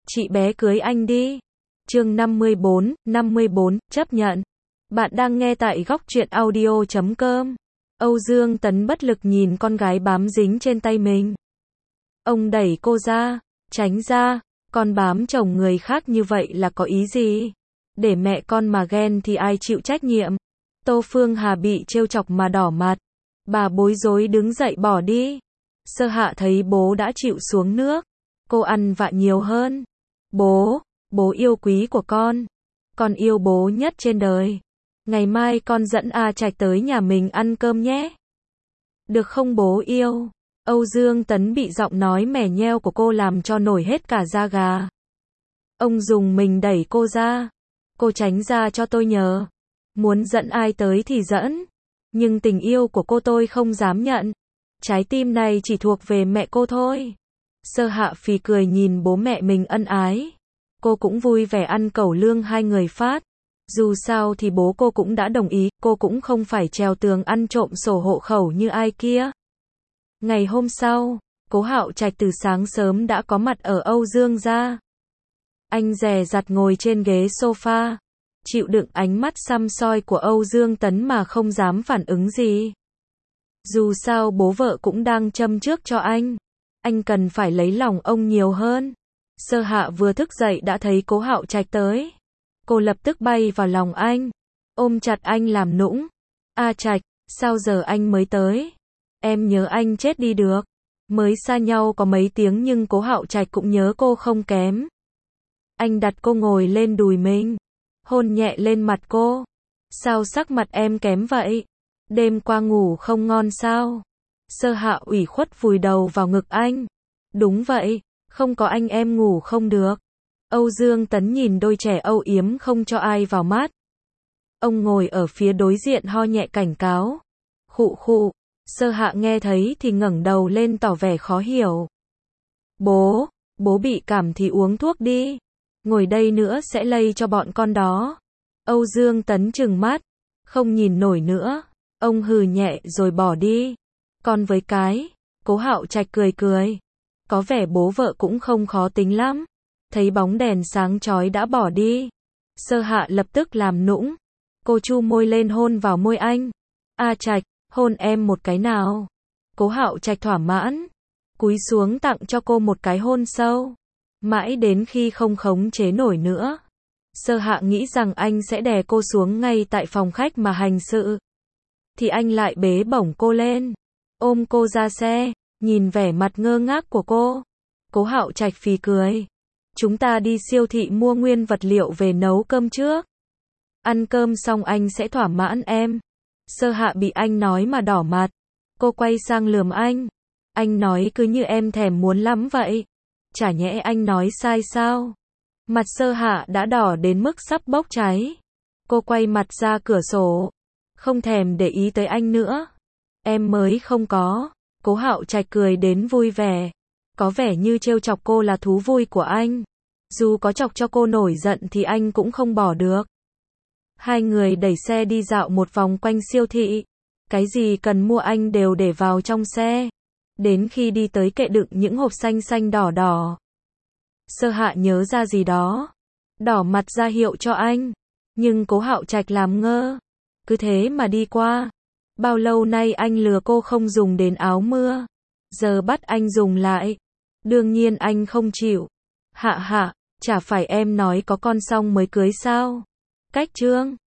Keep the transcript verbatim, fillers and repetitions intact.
chị bé cưới anh đi. Chương năm mươi bốn, năm mươi bốn, chấp nhận. Bạn đang nghe tại góc truyện audio chấm com. Âu Dương Tấn bất lực nhìn con gái bám dính trên tay mình. Ông đẩy cô ra, tránh ra, con bám chồng người khác như vậy là có ý gì? Để mẹ con mà ghen thì ai chịu trách nhiệm? Tô Phương Hà bị trêu chọc mà đỏ mặt. Bà bối rối đứng dậy bỏ đi. Sơ Hạ thấy bố đã chịu xuống nước. Cô ăn vạ nhiều hơn. Bố, bố yêu quý của con. Con yêu bố nhất trên đời. Ngày mai con dẫn A Trạch tới nhà mình ăn cơm nhé. Được không bố yêu? Âu Dương Tấn bị giọng nói mè nheo của cô làm cho nổi hết cả da gà. Ông dùng mình đẩy cô ra. Cô tránh ra cho tôi nhờ. Muốn dẫn ai tới thì dẫn. Nhưng tình yêu của cô tôi không dám nhận. Trái tim này chỉ thuộc về mẹ cô thôi. Sơ Hạ phì cười nhìn bố mẹ mình ân ái. Cô cũng vui vẻ ăn cẩu lương hai người phát. Dù sao thì bố cô cũng đã đồng ý, cô cũng không phải trèo tường ăn trộm sổ hộ khẩu như ai kia. Ngày hôm sau, Cố Hạo Trạch từ sáng sớm đã có mặt ở Âu Dương gia. Anh dè dặt ngồi trên ghế sofa, chịu đựng ánh mắt săm soi của Âu Dương Tấn mà không dám phản ứng gì. Dù sao bố vợ cũng đang châm trước cho anh. Anh cần phải lấy lòng ông nhiều hơn. Sơ Hạ vừa thức dậy đã thấy Cố Hạo Trạch tới. Cô lập tức bay vào lòng anh, ôm chặt anh làm nũng. A Trạch, sao giờ anh mới tới? Em nhớ anh chết đi được. Mới xa nhau có mấy tiếng nhưng Cố Hạo Trạch cũng nhớ cô không kém. Anh đặt cô ngồi lên đùi mình, hôn nhẹ lên mặt cô. Sao sắc mặt em kém vậy? Đêm qua ngủ không ngon sao? Sơ Hạ ủy khuất vùi đầu vào ngực anh. Đúng vậy, không có anh em ngủ không được. Âu Dương Tấn nhìn đôi trẻ âu yếm không cho ai vào mắt. Ông ngồi ở phía đối diện ho nhẹ cảnh cáo. Khụ khụ, Sơ Hạ nghe thấy thì ngẩng đầu lên tỏ vẻ khó hiểu. Bố, bố bị cảm thì uống thuốc đi. Ngồi đây nữa sẽ lây cho bọn con đó. Âu Dương Tấn trừng mắt, không nhìn nổi nữa. Ông hừ nhẹ rồi bỏ đi. Còn với cái, Cố Hạo Trạch cười cười. Có vẻ bố vợ cũng không khó tính lắm. Thấy bóng đèn sáng chói đã bỏ đi. Sơ Hạ lập tức làm nũng. Cô chu môi lên hôn vào môi anh. A Trạch, hôn em một cái nào. Cố Hạo Trạch thỏa mãn, cúi xuống tặng cho cô một cái hôn sâu. Mãi đến khi không khống chế nổi nữa. Sơ Hạ nghĩ rằng anh sẽ đè cô xuống ngay tại phòng khách mà hành sự. Thì anh lại bế bổng cô lên, ôm cô ra xe. Nhìn vẻ mặt ngơ ngác của cô, Cố Hạo Trạch phì cười. Chúng ta đi siêu thị mua nguyên vật liệu về nấu cơm trước. Ăn cơm xong anh sẽ thỏa mãn em. Sơ Hạ bị anh nói mà đỏ mặt. Cô quay sang lườm anh. Anh nói cứ như em thèm muốn lắm vậy. Chả nhẽ anh nói sai sao? Mặt Sơ Hạ đã đỏ đến mức sắp bốc cháy. Cô quay mặt ra cửa sổ, không thèm để ý tới anh nữa. Em mới không có. Cố Hạo Trạch cười đến vui vẻ. Có vẻ như trêu chọc cô là thú vui của anh. Dù có chọc cho cô nổi giận thì anh cũng không bỏ được. Hai người đẩy xe đi dạo một vòng quanh siêu thị. Cái gì cần mua anh đều để vào trong xe. Đến khi đi tới kệ đựng những hộp xanh xanh đỏ đỏ. Sơ Hạ nhớ ra gì đó. Đỏ mặt ra hiệu cho anh. Nhưng Cố Hạo Trạch làm ngơ. Cứ thế mà đi qua. Bao lâu nay anh lừa cô không dùng đến áo mưa. Giờ bắt anh dùng lại. Đương nhiên anh không chịu. Hạ hạ, chả phải em nói có con xong mới cưới sao? Cách trương.